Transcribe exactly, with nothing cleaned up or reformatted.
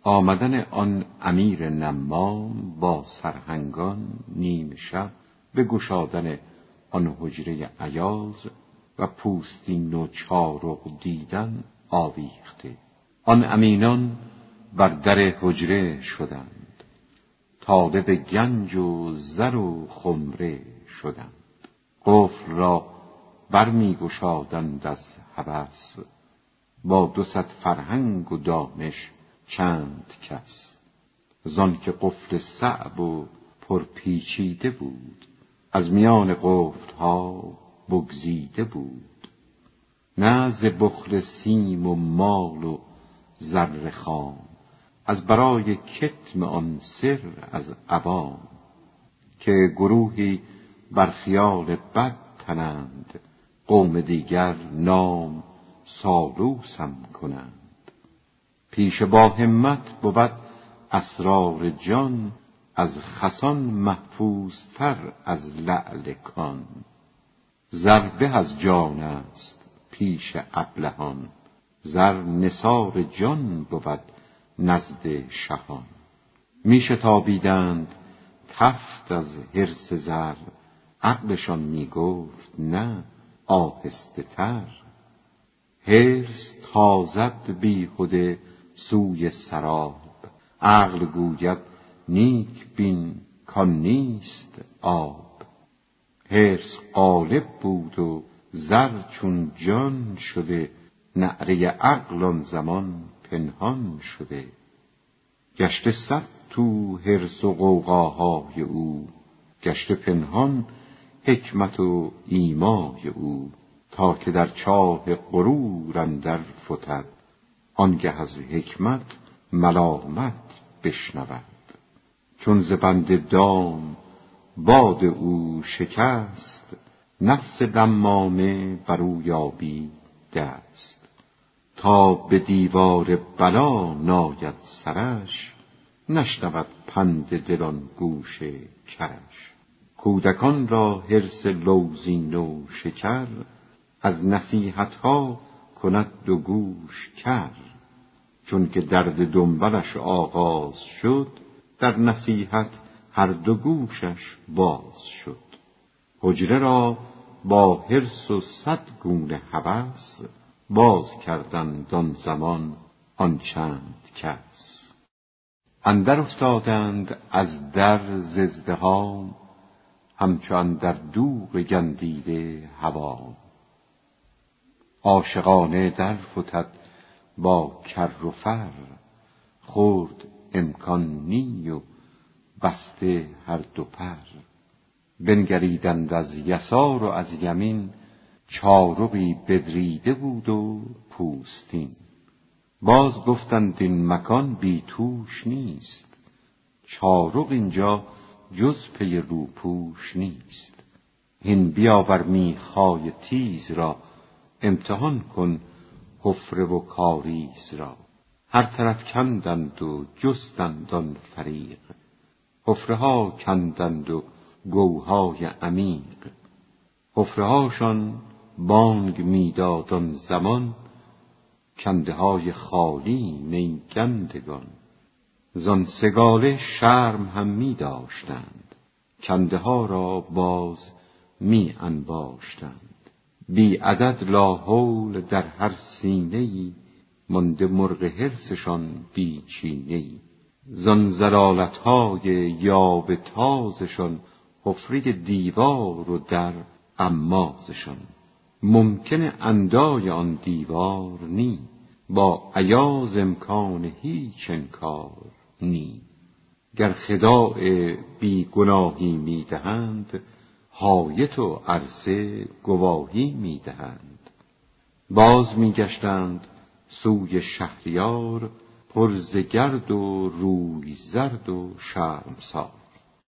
آمدن آن امیر نمام با سرهنگان نیم شب به گشادن آن حجره ایاز و پوستین و چارق دیدن آویخته. آن امینان بر در حجره شدند، طالب گنج و زر و خمره شدند. قفل را برمی گشادند از هوس، با دو صد فرهنگ و دانش چند کس. زان که قفل صعب و پرپیچیده بود، از میان قفل ها بگزیده بود. نه ز بخل سیم و مال و زر خام، از برای کتم آن سر از عوام. که گروهی بر خیال بد تنند، قوم دیگر نام سالوسم کنند. پیش با همت بود اسرار جان، از خسان محفوظ تر از لعل کان. زر به از جان است پیش ابلهان، زر نثار جان بود نزد شهان. می شتابیدند تفت از حرص زر، عقلشان می گفت نه آهسته تر. حرص تازد بیهوده سوی سراب، عقل گوید نیک بین کان نیست آب. حرص غالب بود و زر چون جان شده، نعره عقل آن زمان پنهان شده. گشته صد تو حرص و غوغاهای او، گشته پنهان حکمت و ایمای او. تا که در چاه غرور اندر فتد، آنگه از حکمت ملامت بشنود. چون ز بند دام باد او شکست، نفس لمامه بر او یابی دست. تا به دیوار بلا ناید سرش، نشنود پند دل آن گوش کرش. کودکان را حرص لوزین و شکر، از نصیحتها کند دو گوش کر. چون که درد دنبلش آغاز شد، در نصیحت هر دو گوشش باز شد. حجره را با حرص و صد گونه هوس، باز کردند آن زمان آن چند کس. اندر افتادند از در ز ازدحام، همچو اندر دوغ گندیده هوا. عاشقانه در فتد با کر و فر، خورد امکان نی و بسته هر دو پر. بنگریدند از یسار و از یمین، چارقی بدریده بود و پوستین. باز گفتند این مکان بی توش نیست، چارق اینجا جز پی روپوش نیست. هین بیاور میخای تیز را، امتحان کن حفره و کاریز را. هر طرف کندند و جستند آن فریق، حفره ها کندند و گوهای عمیق. حفره هاشان بانگ میداد آن زمان، کنده های خالی می گندگان. زان سگاله شرم هم می داشتند، کنده ها را باز می انباشتند. بی عدد لاحول در هر سینه‌ای، مانده مرغ حرصشان بی چینه‌ای. زان زلالت‌های یاوه تازشان، حفره دیوار و در غمازشان. ممکن اندای آن دیوار نی، با ایاز امکان هیچ انکار نی. گر خداع بی گناهی می دهند، حایط و عرصه گواهی می دهند. باز می گشتند سوی شهریار، پر ز گرد و روی زرد و شرمسار.